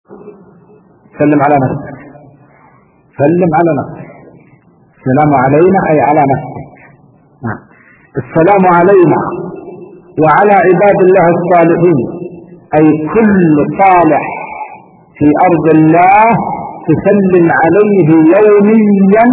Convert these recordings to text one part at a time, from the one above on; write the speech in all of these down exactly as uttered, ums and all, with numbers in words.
سلم على نفسك، سلم على نفسك. السلام علينا أي على نفسك. نعم. السلام علينا وعلى عباد الله الصالحين، أي كل صالح في أرض الله تسلم عليه يوميا،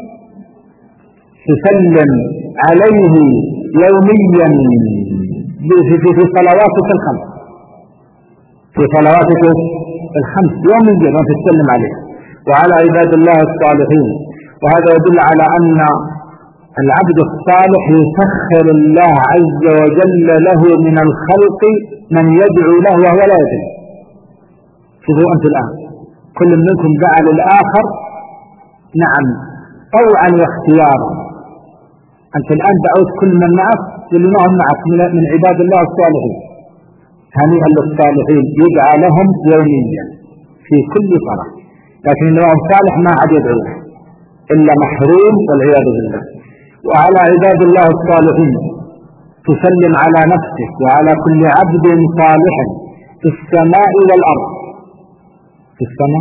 تسلم عليه يوميا في في صلواتك الخمس، في صلواتك الخمس يوميا وتسلم عليه وعلى عباد الله الصالحين. وهذا يدل على أن العبد الصالح يسخر الله عز وجل له من الخلق من يدعو له وهو لا يدري. شوفوا أنت الآن كل منكم دعا للآخر، نعم، طوعا واختيارا. أنت الآن دعوت كل من معك واللي معهم معك من عباد الله الصالحين. هنيئا للصالحين يدعى لهم يوميا في كل صلاة، لكن الله الصالح ما عاد يدعو إلا محروم والعياذ بالله. وعلى عباد الله الصالحين تسلم على نفسك وعلى كل عبد صالح في السماء والأرض. في السماء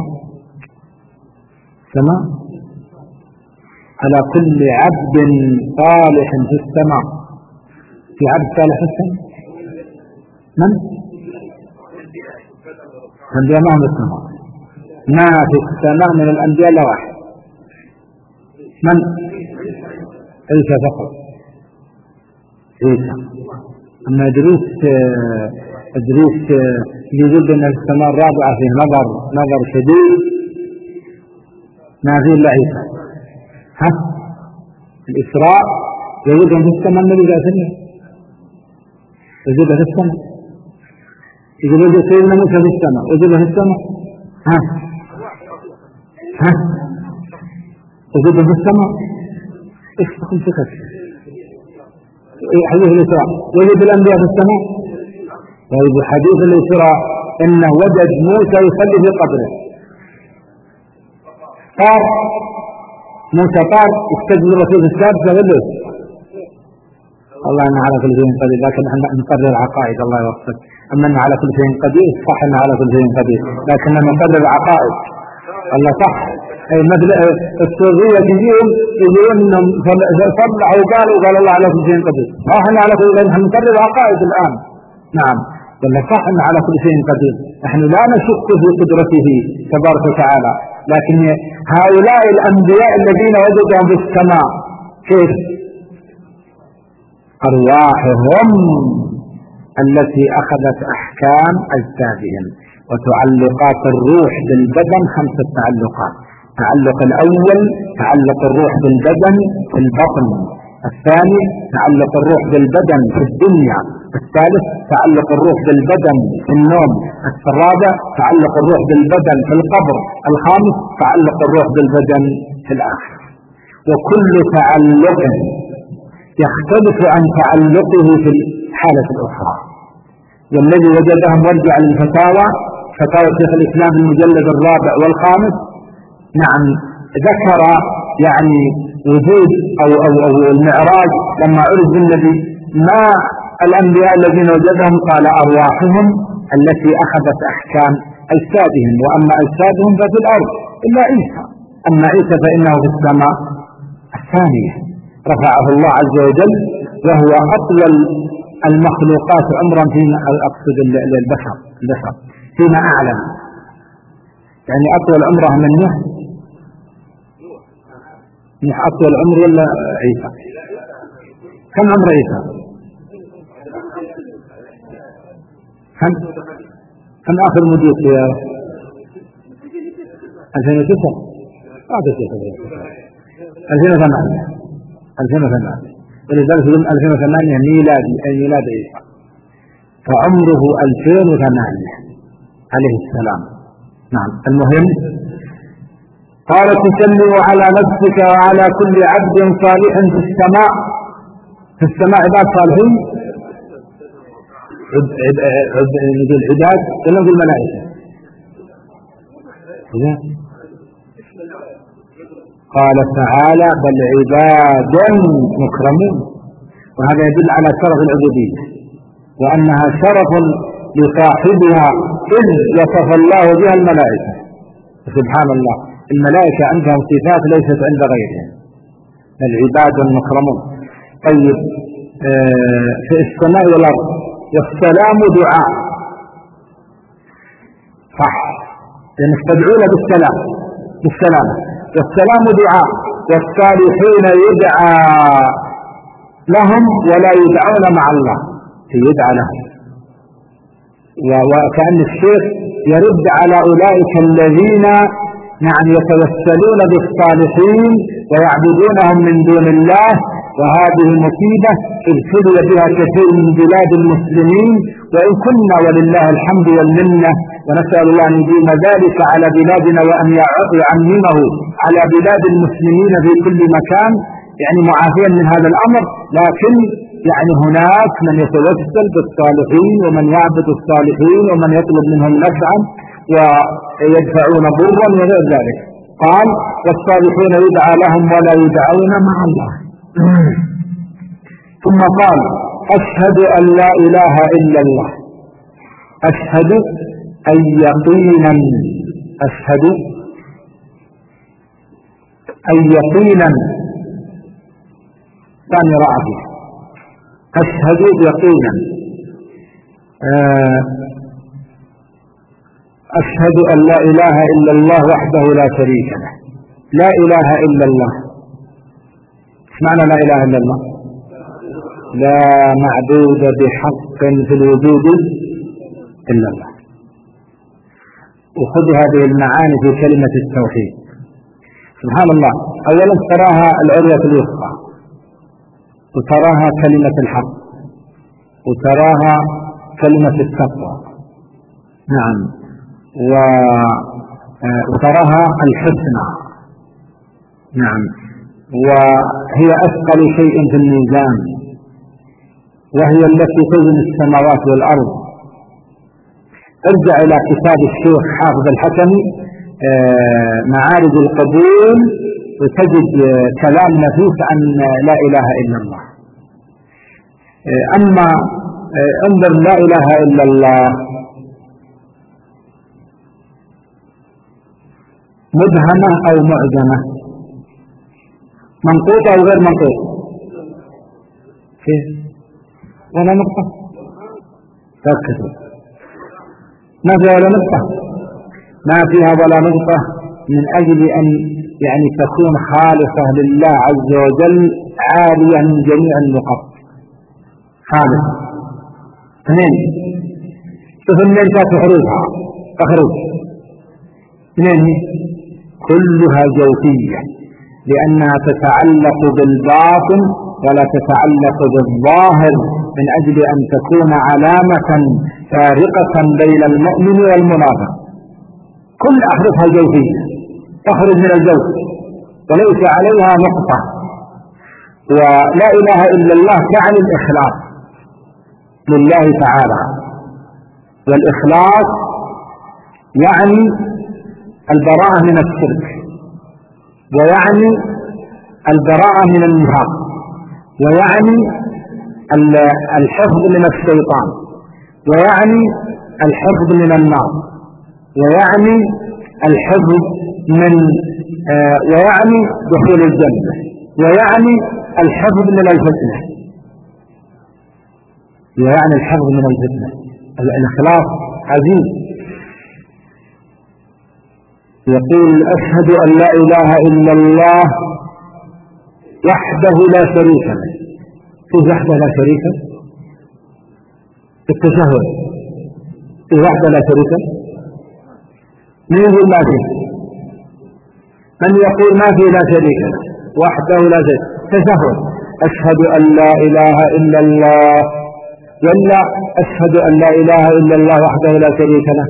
سماء على كل عبد صالح في السماء. في عبد صالح في السماء من؟ الأنبياء ما هم في السماء، ما في السماء من الأنبياء لا واحد. من؟ عيسى فقط، عيسى. أما إدريس إدريس يقول أن السماء الرابعة فيه نظر نظر شديد، ما فيه إلا عيسى. ها؟ الإسراء يقول أن في السماء النبي ذا سنة يقول في السماء، يقول له سيدنا موسى في السماء، يقول في السماء. ها ها يقول في السماء. ايش تكون فكرة حديث الإسراء وجد الأنبياء في السماء. طيب حديث الإسراء إنه وجد موسى يصلي في قبره، طار موسى طار استجد الرسول السادس وله الله إنه على كل شيء قدير، لكن احنا نقرر العقائد الله يوفقك. أما إنه على كل شيء قدير صح، إنه على كل شيء قدير، لكن نقرر العقائد الله صح. أي مثل السرية تجيهم يقولون إنهم صلحوا وقالوا قال الله على كل شيء قدير، ما احنا على كل شيء، نحن نقرر العقائد الآن. نعم، ولا صح إنه على كل شيء قدير، نحن لا نشك في قدرته تبارك وتعالى، لكن هؤلاء الأنبياء الذين وجدهم في السماء كيف؟ أرواحهم التي أخذت أحكام أجسادهم. وتعلقات الروح بالبدن خمسة تعلقات. تعلق الأول تعلق الروح بالبدن في البطن، الثاني تعلق الروح بالبدن في الدنيا، الثالث تعلق الروح بالبدن في النوم، الرابع تعلق الروح بالبدن في القبر، الخامس تعلق الروح بالبدن في الآخرة. وكل تعلق يختلف عن تعلقه في الحالة الأخرى. والذي وجدهم مرجع للفتاوى، فتاوى شيخ الإسلام في المجلد الرابع والخامس، نعم، ذكر يعني وجود أو, أو, أو المعراج لما عرج بالنبي ما الأنبياء الذين وجدهم، قال أرواحهم التي أخذت أحكام أجسادهم، وأما أجسادهم ففي الأرض إلا عيسى. أما عيسى فإنه في السماء الثانية رفعه الله عز وجل، وهو أطول المخلوقات عمرا فيما أقصد البشر البشر فيما أعلم، يعني أطول عمره من نوح. نوح أطول عمر ولا عيسى؟ كم عمر عيسى؟ كم كم آخر مدة يا ألفين وتسعة؟ هذا شيء ألفين وثمانية ألفين وثمانية ولذلك يوم ألفين وثمانية ميلادي أي ميلاد عيسى، فعمره ألفين وثمانية عليه السلام. نعم، المهم قال تسلم على نفسك وعلى كل عبد صالح في السماء. في السماء عباد صالحين، نقول عباد ولا نقول ملائكة؟ قال تعالى بل عباد مكرمون، وهذا يدل على شرف العبودية وأنها شرف لصاحبها إذ وصف الله بها الملائكة. سبحان الله، الملائكة عندهم صفات ليست عند غيرهم، العباد المكرمون. طيب آه في السماء والأرض، والسلام دعاء، صح، لأن استدعون بالسلام بالسلام، والسلام دعاء، والصالحين يدعى لهم ولا يدعون مع الله، يدعى لهم. وكأن الشيخ يرد على أولئك الذين يعني يتوسلون بالصالحين ويعبدونهم من دون الله، وهذه مصيبة ابتلي بها كثير من بلاد المسلمين، وإن كنا ولله الحمد والمنة، ونسأل الله أن يديم ذلك على بلادنا وأن يعممه على بلاد المسلمين في كل مكان، يعني معافيا من هذا الأمر. لكن يعني هناك من يتوسل بالصالحين ومن يعبد الصالحين ومن يطلب منهم نفعا ويدفعون ضرا وغير ذلك. قال والصالحين يدعى لهم ولا يدعون مع الله. ثم قال أشهد أن لا إله إلا الله. أشهد أي يقينا، أشهد أي يقينا، ثاني رأيه، أشهد يقينا. أشهد أن لا إله إلا الله وحده لا شريك له. لا إله إلا الله، ايش معنى لا إله إلا الله؟ لا معبود بحق في الوجود إلا الله. وخذ هذه المعاني في كلمة التوحيد. سبحان الله، أولا تراها العروة الوثقى، وتراها كلمة الحق، وتراها كلمة التقوى، نعم، وتراها الحسنى، نعم، وهي أثقل شيء في الميزان، وهي التي تزن السماوات والأرض. ارجع إلى كتاب الشيخ حافظ الحكمي معارج القبول، وتجد كلام نفيس عن لا إله إلا الله. أما انظر لا إله إلا الله مبهمة أو معجمة، منقوطة أو غير منقوطة؟ كيف؟ ولا نقطة؟ ركزوا، ما فيها ولا نقطة، ما فيها ولا نقطة، من أجل أن يعني تكون خالصة لله عز وجل، عالية من جميع النقط، خالصة. اثنين، شوف منين جاءت حروفها، تخرج منين؟ كلها جوفية، لأنها تتعلق بالباطن ولا تتعلق بالظاهر، من أجل أن تكون علامة فارقة بين المؤمن والمنافق. كل أحرفها جوفية، تخرج من الجوف وليس عليها نقطة. ولا إله إلا الله تعني الإخلاص لله تعالى، والإخلاص يعني البراءة من الشرك، ويعني البراءة من النفاق، ويعني الحفظ من الشيطان، ويعني الحفظ من النار، ويعني الحفظ من آه ويعني دخول الجنة، ويعني الحفظ من الفتنة، ويعني الحفظ من الفتنة. الإخلاص عزيز. يقول أشهد أن لا إله إلا الله وحده لا شريك له. في وحده لا شريك في التشهد، في وحده لا شريك. من يقول ما فيه؟ من يقول ما فيه لا شريك له وحده لا شريك. تشهد أشهد أن لا إله إلا الله، ولا أشهد أن لا إله إلا الله وحده لا شريك له؟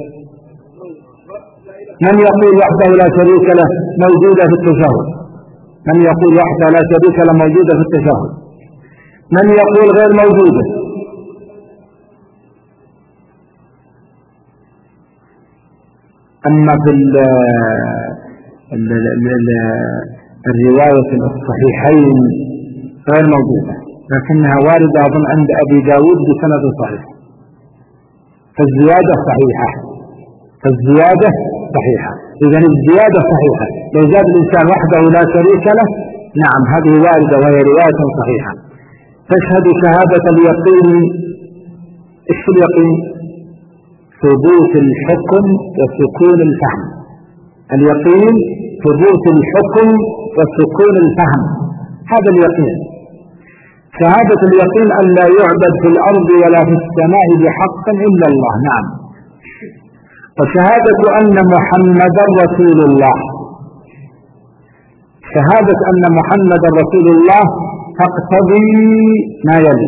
من يقول وحده لا شريك له موجودة في التشهد. من يقول وحده لا شريك له موجودة في التشهد. من يقول غير موجودة؟ أما في ال ال ال الرواية الصحيحين غير موجودة، لكنها واردة أظن عند أبي داود بسند صحيح. فالزيادة صحيحة فالزيادة صحيحة إذن الزيادة صحيحة. لو زاد الإنسان وحده لا شريك له نعم هذه واردة وهي رواية صحيحة. تشهد شهادة اليقين. إيش اليقين؟ ثبوت الحكم وسكون الفهم. اليقين ثبوت الحكم وسكون الفهم، هذا اليقين. شهادة اليقين أن لا يعبد في الأرض ولا في السماء بحق إلا الله. نعم. وشهادة أن محمدا رسول الله. شهادة أن محمدا رسول الله تقتضي ما يلي: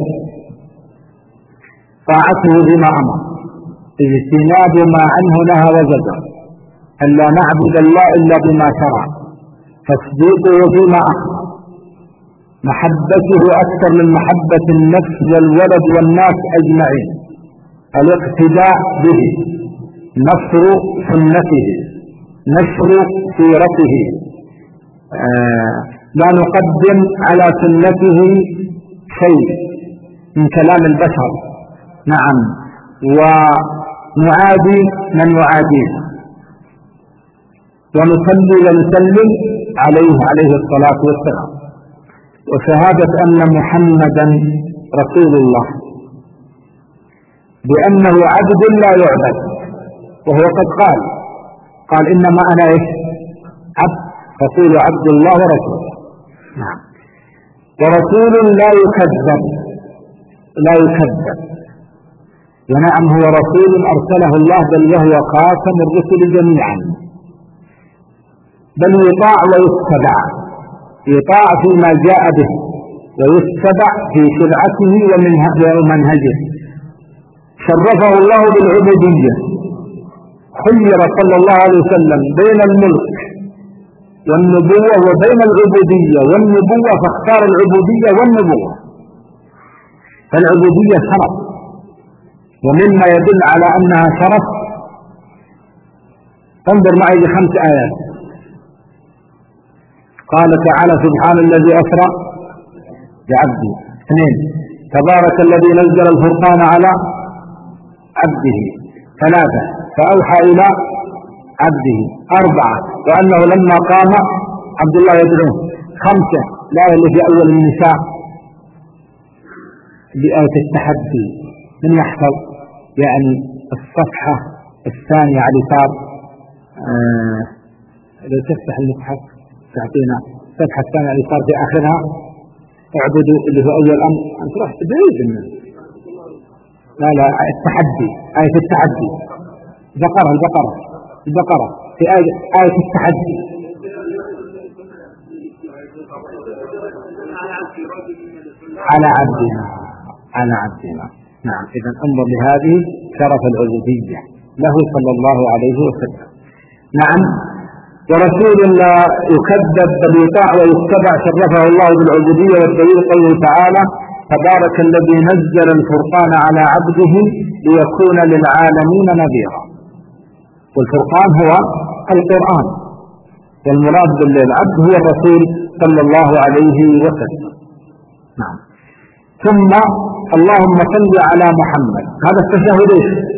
طاعته بما أمر، اجتناب ما عنه نهى وزجر، أن لا نعبد الله إلا بما شرع، تصديقه فيما أخبر، محبته أكثر من محبة النفس والولد والناس أجمعين، الاقتداء به، نصر سنته، نشر سيرته، آه لا نقدم على سنته شيء من كلام البشر. نعم. ونعادي من يعاديه، ونصلي ونسلم عليه عليه الصلاة والسلام. وشهادة أن محمدا رسول الله بأنه عبد لا يعبد، وهو قد قال قال إنما أنا إيش؟ عبد، رسول عبد الله ورسوله. نعم. ورسول لا يكذب لا يكذب ونعم هو رسول أرسله الله، بل وهو خاتم الرسل جميعا، بل يطاع ويتبع، يطاع فيما جاء به ويتبع في شرعته ومنهجه. شرفه الله بالعبودية، خير صلى الله عليه وسلم بين الملك والنبوة وبين العبودية والنبوة، فاختار العبودية والنبوة. فالعبودية شرف، ومما يدل على أنها شرف انظر معي بخمس آيات. قال تعالى: سبحان الذي أسرى بعبده. اثنين: تبارك الذي نزل الفرقان على عبده. ثلاثة: فأوحى إلى عبده. أربعة: وأنه لما قام عبد الله يدعوه. خمسة: الآية اللي في أول النساء بآية التحدي. من يحفظ؟ يعني الصفحة الثانية على اليسار، آه لو تفتح المصحف تعطينا الصفحة الثانية على اليسار في آخرها، اعبدوا اللي هو أول أمر. أنت رحت بعيد منه. لا لا التحدي، آية التحدي. البقرة البقرة البقرة في آية, آية التحدي. على عبدنا على عبدنا. نعم. إذن انظر لهذه شرف العبودية له صلى الله عليه وسلم. نعم. ورسول لا يكذب بل يطاع ويتبع، شرفه الله بالعبودية. والدليل قوله تعالى: تبارك الذي نزل الفرقان على عبده ليكون للعالمين نذيرا. والفرقان هو القرآن، والمراد بالعبد هو الرسول صلى الله عليه وسلم. نعم. ثم اللهم صل على محمد. هذا التشهد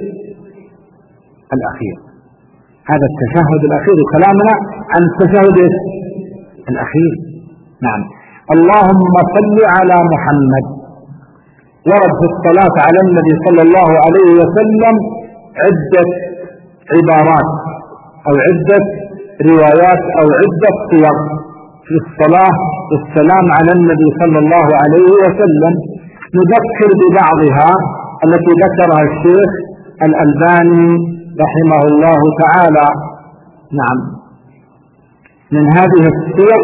الأخير، هذا التشهد الأخير، وكلامنا عن التشهد الأخير. نعم. اللهم صل على محمد. ورد في الصلاة على النبي صلى الله عليه وسلم عدة عبارات أو عدة روايات أو عدة صيغ في الصلاة والسلام على النبي صلى الله عليه وسلم. نذكر ببعضها التي ذكرها الشيخ الألباني رحمه الله تعالى. نعم. من هذه الصيغ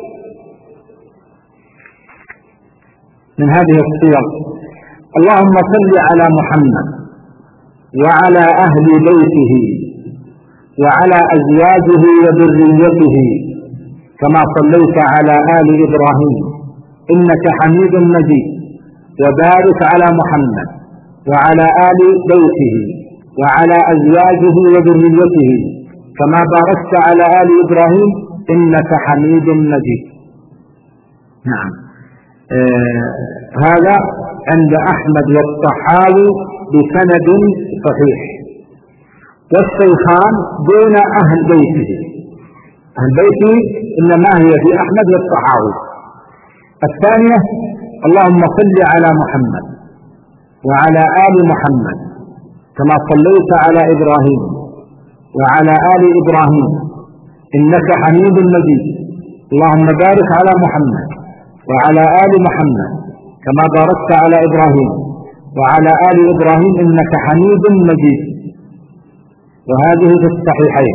من هذه الصيغ اللهم صل على محمد وعلى أهل بيته وعلى أزواجه وذريته كما صليت على آل إبراهيم إنك حميد مجيد، وبارك على محمد وعلى آل بيته وعلى أزواجه وذريته كما باركت على آل إبراهيم إنك حميد مجيد. نعم. آه هذا عند أحمد والطحاوي بسند صحيح. والشيخان دون أهل بيته، أهل بيته إنما هي في أحمد والطحاوي. الثانية اللهم صل على محمد وعلى آل محمد كما صليت على إبراهيم وعلى آل إبراهيم إنك حميد مجيد. اللهم بارك على محمد وعلى آل محمد كما باركت على إبراهيم وعلى آل إبراهيم إنك حميد مجيد. وهذه في الصحيحين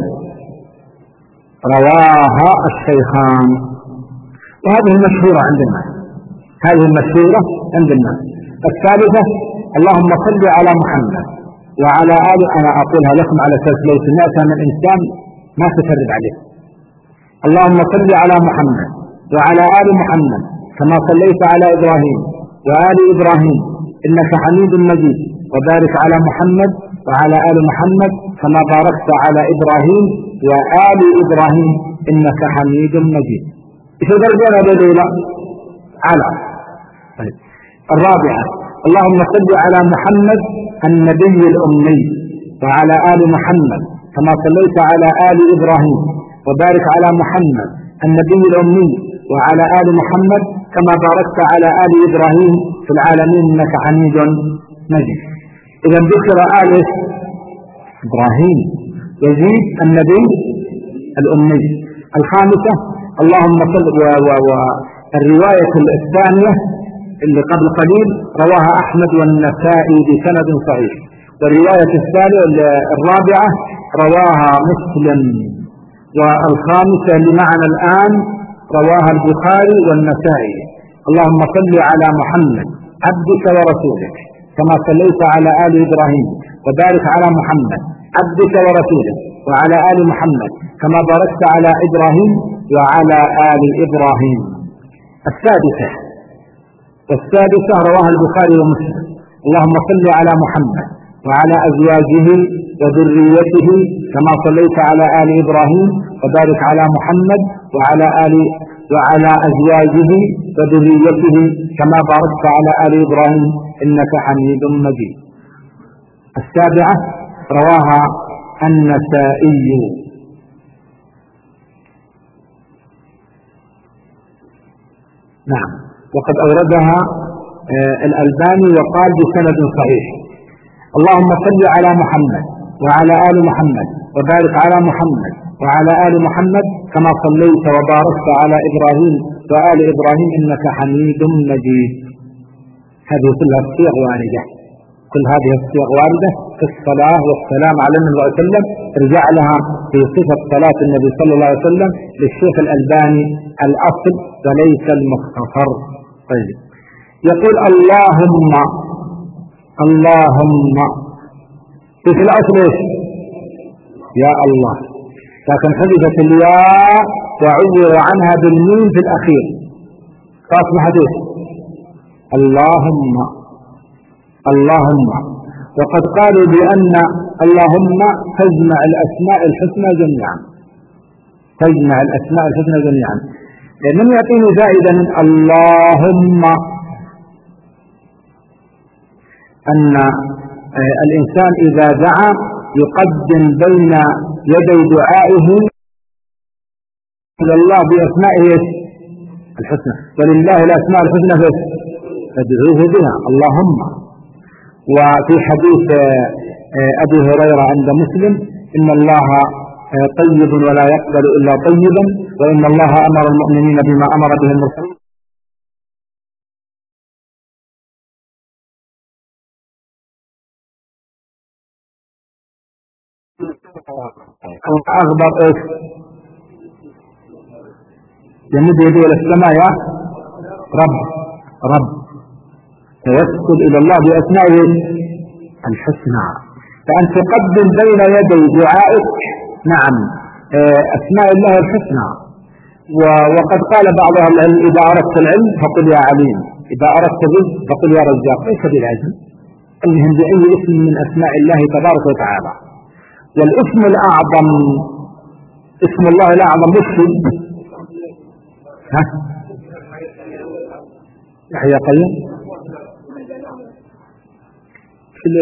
رواها الشيخان، وهذه المشهورة عند الناس، هذه المشهورة عند الناس. الثالثة اللهم صل على محمد وعلى آل، أنا أقولها لكم على أساس لو سمعتها من إنسان ما تفرد عليه. اللهم صل على محمد وعلى آل محمد كما صليت على إبراهيم وآل إبراهيم إنك حميد مجيد، وبارك على محمد وعلى آل محمد كما باركت على إبراهيم وآل إبراهيم إنك حميد مجيد. إيش درجنا بدولة على طيب. الرابعة اللهم صل على محمد النبي الأمي وعلى آل محمد كما صليت على آل إبراهيم، وبارك على محمد النبي الأمي وعلى آل محمد كما باركت على آل إبراهيم في العالمين إنك حميد مجيد. إذا ذكر آل إبراهيم يزيد النبي الأمي. الخامسة اللهم صل، والرواية الثانية اللي قبل قليل رواها أحمد والنسائي بسند صحيح، والرواية الثالثة الرابعة رواها مسلم، والخامسة اللي معنا الآن رواها البخاري والنسائي. اللهم صل على محمد عبدك ورسولك كما صليت على آل إبراهيم، وبارك على محمد عبدك ورسولك وعلى آل محمد كما باركت على إبراهيم وعلى آل إبراهيم. السادسة والسادسة رواها البخاري ومسلم. اللهم صل على محمد وعلى أزواجه وذريته كما صليت على آل إبراهيم، وبارك على محمد وعلى آل وعلى أزواجه وذريته كما باركت على آل إبراهيم إنك حميد مجيد. السابعة رواها النسائي. نعم، وقد أوردها الألباني وقال بسند صحيح. اللهم صل على محمد وعلى آل محمد وبارك على محمد وعلى آل محمد كما صليت وباركت على إبراهيم وآل إبراهيم إنك حميد مجيد. هذه كلها الصيغ واردة، كل هذه الصيغ واردة في الصلاة والسلام على النبي صلى الله عليه وسلم. ارجع لها في صفة صلاة النبي صلى الله عليه وسلم للشيخ الألباني الأصل وليس المختصر. طيب، يقول اللهم اللهم في الأصل إيش؟ يا الله، لكن حذفت الياء وعبر عنها بالميم في الأخير فأصبحت إيش؟ اللهم اللهم. وقد قالوا بأن اللهم تجمع الأسماء الحسنى جميعا، تجمع الأسماء الحسنى جميعا. من يعطيني زائدا من اللهم أن الإنسان إذا دعا يقدم بين يدي دعائه إلى الله بأسمائه الحسنى، ولله الأسماء الحسنى فادعوه بها اللهم. وفي حديث أبي هريرة عند مسلم إن الله طيب ولا يقبل إلا طيبا، وإن الله أمر المؤمنين بما أمر به المرسلين. أغبر إيش؟ يمد يده إلى السماء يا رب رب، توسل إلى الله بأسمائه الحسنى. فأن تقدم بين يدي دعائك نعم أسماء الله الحسنى. وقد قال بعض أهل العلم إذا أردت العلم فقل يا عليم، إذا أردت الرزق فقل يا رزاق. ليس بالعزم، المهم بأي اسم من أسماء الله تبارك وتعالى. والاسم الأعظم اسم الله الأعظم مش ها يحيى قيوم كل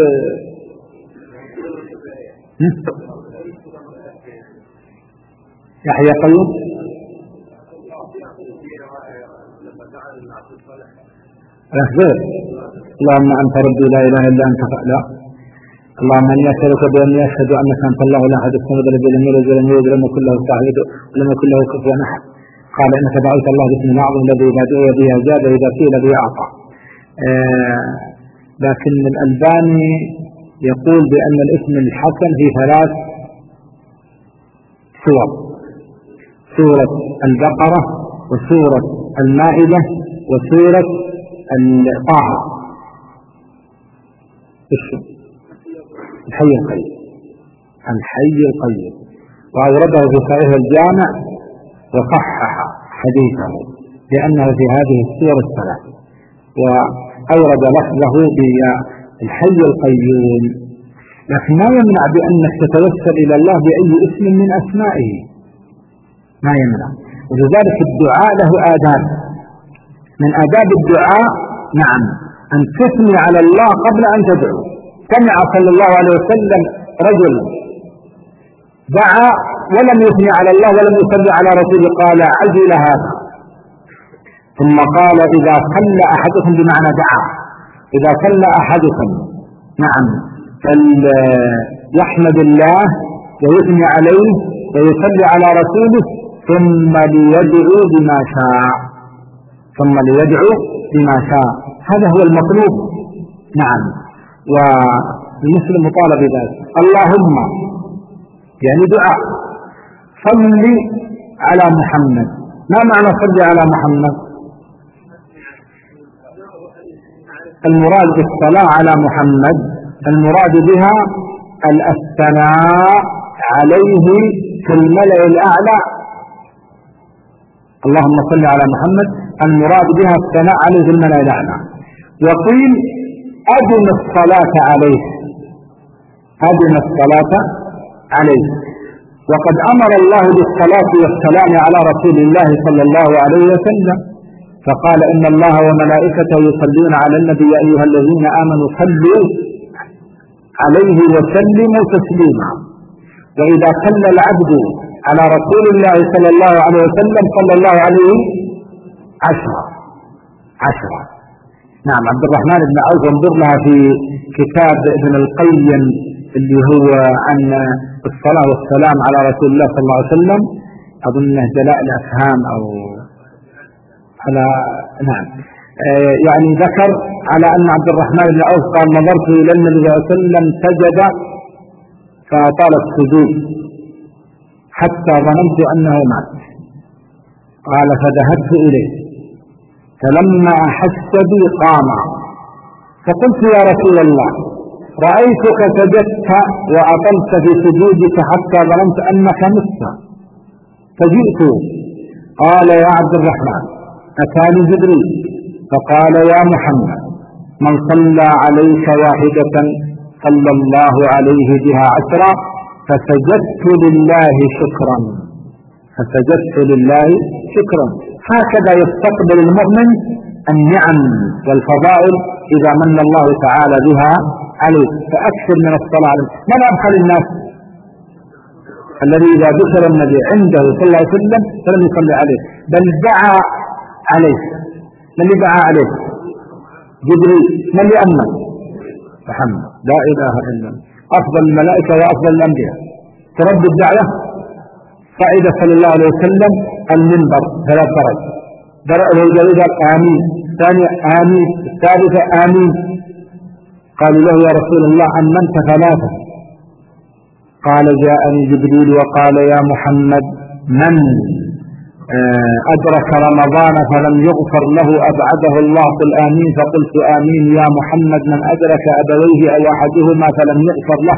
يحيى قيوم غير اللهم أنت ربي لا إله إلا أنت لا اللهم أني أسألك بأني أشهد أنك أنت الله لا أحد الصمد الذي لم يلد ولم يولد ولم يكن له صاحب ولم يكن له كفوا أحد. قال إنك دعوت الله باسم الأعظم الذي إذا دعي به أجاب وإذا قيل به أعطى. آه لكن الألباني يقول بأن الاسم الحسن في ثلاث سور: سورة البقرة وسورة المائدة وسورة طه. الحي القيوم الحي القيوم وأورده في صحيح الجامع وصحح حديثه لأنه في هذه السور الثلاث، وأورد لفظه بالحي القيوم. لكن ما يمنع بأنك تتوسل إلى الله بأي اسم من أسمائه، ما يمنع. ولذلك الدعاء له آداب. من آداب الدعاء نعم أن تثني على الله قبل أن تدعو. سمع صلى الله عليه وسلم رجل دعا ولم يثني على الله ولم يصلي على رسوله، قال عجل هذا. ثم قال إذا صلى أحدكم، بمعنى دعا، إذا صلى أحدكم نعم فليحمد الله ويثني عليه ويصلي على رسوله ثم ليدعو بما شاء ثم ليدعو بما شاء هذا هو المطلوب. نعم. والمسلم مطالب بذلك. اللهم يعني دعاء صل على محمد. ما معنى صل على محمد؟ المراد بالصلاة على محمد المراد بها الثناء عليه في الملأ الأعلى. اللهم صل على محمد المراد بها الثناء عليه في الملأ الأعلى. وقيل أدم الصلاة عليه أدم الصلاة عليه. وقد أمر الله بالصلاة والسلام على رسول الله صلى الله عليه وسلم، فقال إن الله وملائكته يصلون على النبي يا أيها الذين آمنوا صلوا عليه وسلموا تسليما. وإذا صلى العبد على رسول الله صلى الله عليه وسلم صلى الله عليه عشرة عشرة. نعم. عبد الرحمن بن عوف انظر لها في كتاب ابن القيم اللي هو عن الصلاة والسلام على رسول الله صلى الله عليه وسلم، أظنه دلائل الأفهام أو على نعم آه يعني ذكر على أن عبد الرحمن بن عوف قال نظرت إلى النبي صلى الله عليه وسلم سجد فأطال السجود حتى ظننت أنه مات. قال فذهبت إليه فلما أحس بي قام فقلت يا رسول الله رأيتك سجدت وأطلت في سجودك حتى ظننت أنك مت فجئت. قال يا عبد الرحمن أتاني جبريل فقال يا محمد من صلى عليك واحدة صلى الله عليه بها عشرا فسجدت لله شكرا فسجدت لله شكرا. هكذا يستقبل المؤمن النعم والفضائل إذا من الله تعالى بها عليه. فأكثر من الصلاة عليه. من أبخل الناس؟ الذي إذا ذكر النبي عنده صلى الله عليه وسلم فلم يصلي عليه بل دعا عليه. من اللي دعا عليه؟ جبريل. من اللي أمن؟ محمد. لا إله إلا الله أفضل الملائكة وأفضل الأنبياء. ترد الدعوة صعد صلى الله عليه وسلم المنبر ثلاث درج. درجة الأولى آمين، الثانية آمين، الثالثة آمين. قالوا له يا رسول الله أمنت ثلاثة؟ قال جاءني جبريل وقال يا محمد من أدرك رمضان فلم يغفر له أبعده الله قل آمين. فقلت آمين. يا محمد من أدرك أبويه أو أحدهما فلم يغفر له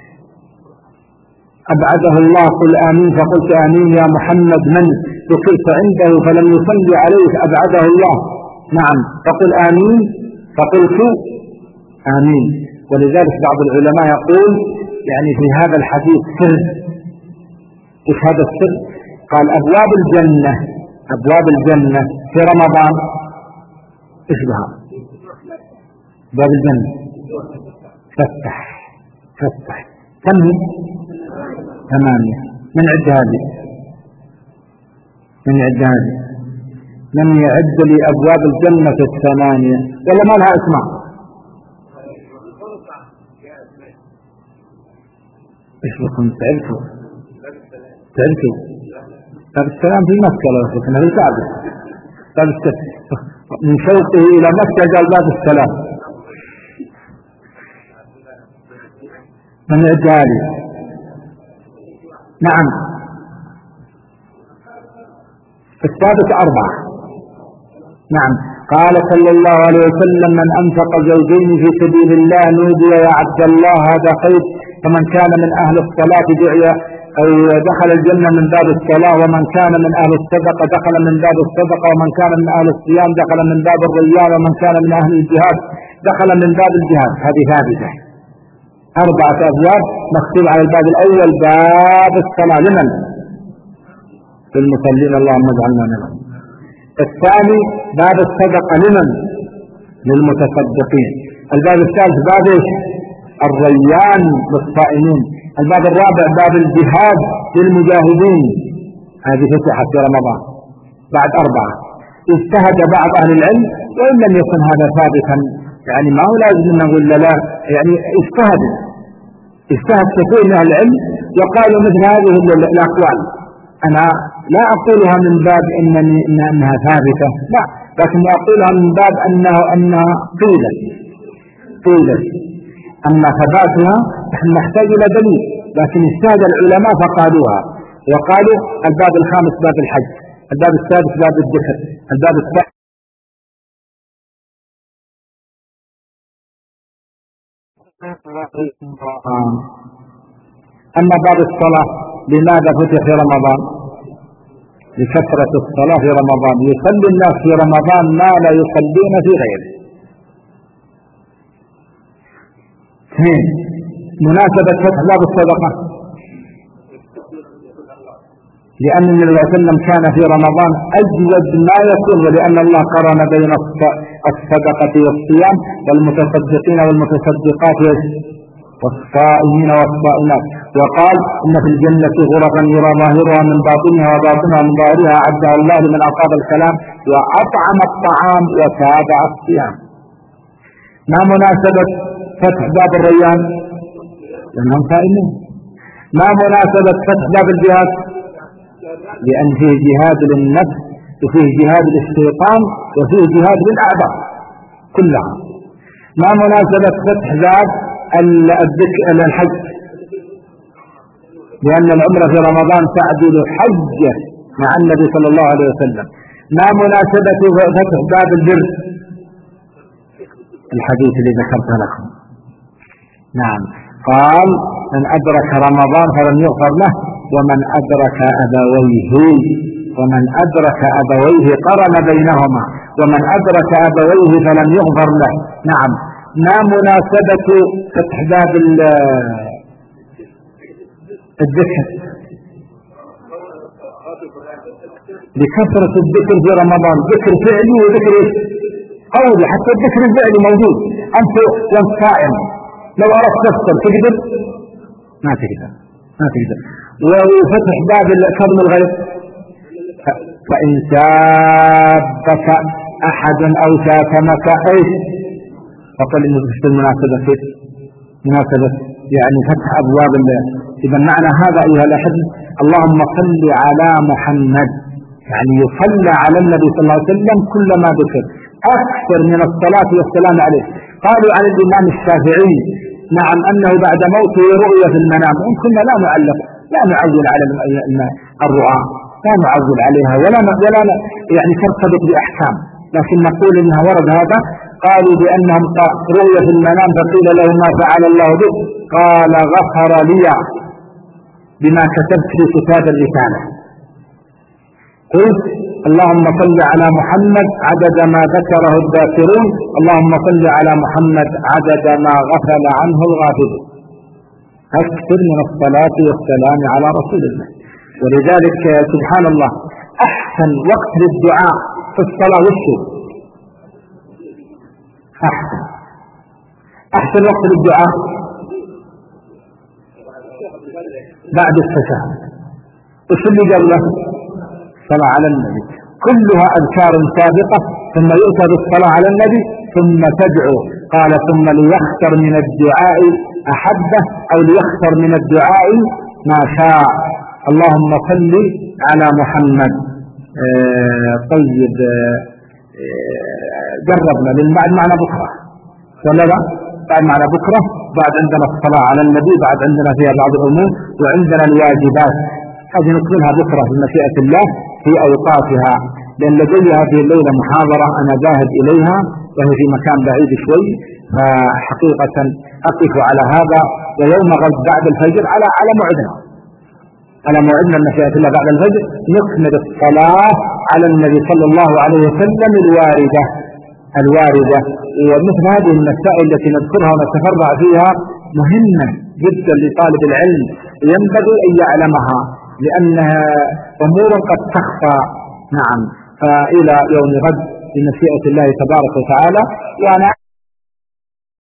أبعده الله قل آمين. فقلت آمين. يا محمد من ذكرت عنده فلم يصلي عليه أبعده الله نعم فقل آمين. فقلت آمين. ولذلك بعض العلماء يقول يعني في هذا الحديث سر. إيش هذا السر؟ قال أبواب الجنة أبواب الجنة في رمضان إيش بها؟ باب الجنة. فتح فتح كم هي؟ ثمانية. من عد هذه؟ من عد هذه؟ من يعد لي أبواب الجنة الثمانية؟ ولا ما لها اسماء؟ إيش بكم تعرفوا؟ تعرفوا؟ باب السلام في مكة لو شفنا في الكعبة. باب السلام من شوقه إلى مكة قال باب السلام. من عدالي. نعم. الثابت أربعة. نعم. قال صلى الله عليه وسلم من أنفق زوجين في سبيل الله نودي يا عبد الله هذا خير، فمن كان من أهل الصلاة دعي أو دخل الجنة من باب الصلاة، ومن كان من أهل الصدقة دخل من باب الصدقة، ومن كان من أهل الصيام دخل من باب الريان، ومن كان من أهل الجهاد دخل من باب الجهاد. هذه ثابتة. أربعة أبواب مكتوب على الباب الأول باب الصلاة لمن؟ للمصلين اللهم اجعلنا منهم. الثاني باب الصدقة لمن؟ للمتصدقين. الباب الثالث باب الريان للصائمين. الباب الرابع باب الجهاد للمجاهدين. هذه فتحت في رمضان بعد أربعة. اجتهد بعض أهل العلم وإن لم يكن هذا ثابتا، يعني ما هو لازم نقول لا، يعني اجتهد اجتهد كثير من أهل العلم وقالوا مثل هذه الأقوال. أنا لا أقولها من باب إنني إن أنها ثابتة، لا، لكن أقولها من باب أنه أنها قيلت قيلت أما ثباتها نحن نحتاج إلى دليل، لكن اجتهد العلماء فقالوها. وقالوا الباب الخامس باب الحج، الباب السادس باب الذكر، الباب السادس أما باب الصلاة لماذا فتح في رمضان؟ لكثرة الصلاة في رمضان، يصلي الناس في رمضان ما لا يصلون في غيره. اثنين مناسبة فتح باب الصدقة، لأن النبي صلى الله عليه وسلم كان في رمضان أجود ما يكون، ولأن الله قرن بين الصدقة والصيام والمتصدقين والمتصدقات والصائمين والصائمات، وقال إن في الجنة غرفا يرى ظاهرها من باطنها وباطنها من ظاهرها أعدها الله لمن أصاب الكلام وأطعم الطعام وتابع الصيام. ما مناسبة فتح باب الريان؟ لأنهم صائمين. ما مناسبة فتح باب الجهاد؟ لأن فيه جهاد للنفس وفيه جهاد للشيطان وفيه جهاد للأعداء كلها. ما مناسبة فتح باب الذكر الحج؟ لأن العمرة في رمضان تعدل حجة مع النبي صلى الله عليه وسلم. ما مناسبة فتح باب البر؟ الحديث اللي ذكرت لكم. نعم. قال من أدرك رمضان فلم يغفر له ومن أدرك أبويه، ومن أدرك أبويه قرن بينهما، ومن أدرك أبويه فلم يغفر له. نعم. ما مناسبة فتح باب الذكر؟ لكثرة الذكر في رمضان، ذكر فعلي وذكر قولي، حتى الذكر الفعلي موجود. أنت وانت صائم لو أردت تفطر تقدر؟ ما تقدر ما تقدر. وفتح باب كظم الغيظ، فإن سابك أحد أو شاتمك ايش؟ فقل إنه في المناسبة كيف؟ مناسبة يعني فتح أبواب الله. إذا معنى هذا أيها الأحد اللهم صل على محمد، يعني يصلى على النبي صلى الله عليه وسلم كلما ذكر أكثر من الصلاة والسلام عليه. قالوا عن الإمام الشافعي نعم أنه بعد موته رؤية في المنام، وإن كنا لا نعلق لا نعول على الرؤى، لا نعول عليها ولا ولا يعني ترتبط بأحكام، لكن نقول إنها ورد هذا. قالوا بأنهم رؤية في المنام فقيل له ما فعل الله به؟ قال غفر لي بما كتبت في كتاب الرسالة. قلت اللهم صل على محمد عدد ما ذكره الذاكرون، اللهم صل على محمد عدد ما غفل عنه الغافلون. أكثر من الصلاة والسلام على رسول الله. ولذلك سبحان الله أحسن وقت للدعاء في الصلاة والشهر أحسن أحسن وقت للدعاء بعد التشهد. وش اللي قبله؟ الصلاة على النبي. كلها أذكار سابقة، ثم يؤتى بالصلاة على النبي ثم تدعو. قال ثم ليختر من الدعاء أحبه، أو ليختر من الدعاء ما شاء. اللهم صل على محمد. آه طيب آه جربنا للبعد معنا بكرة ولا لا؟ بعد معنا بكرة. بعد عندنا الصلاة على النبي، بعد عندنا فيها بعض الأمور، وعندنا الواجبات هذه نكملها بكرة بمشيئة الله في أوقاتها، لأن لدي هذه الليلة محاضرة أنا ذاهب إليها وهي في مكان بعيد شوي، فحقيقة أقف على هذا. ويوم غد بعد الفجر على على موعدنا على موعدنا بمشيئة الله بعد الفجر نكمل الصلاة على النبي صلى الله عليه وسلم الواردة الواردة ومثل هذه المسائل التي نذكرها ونتفرع فيها مهمة جدا لطالب العلم، ينبغي أن يعلمها لأنها أمور قد تخفى. نعم. فإلى يوم غد بمشيئة الله تبارك وتعالى. وأنا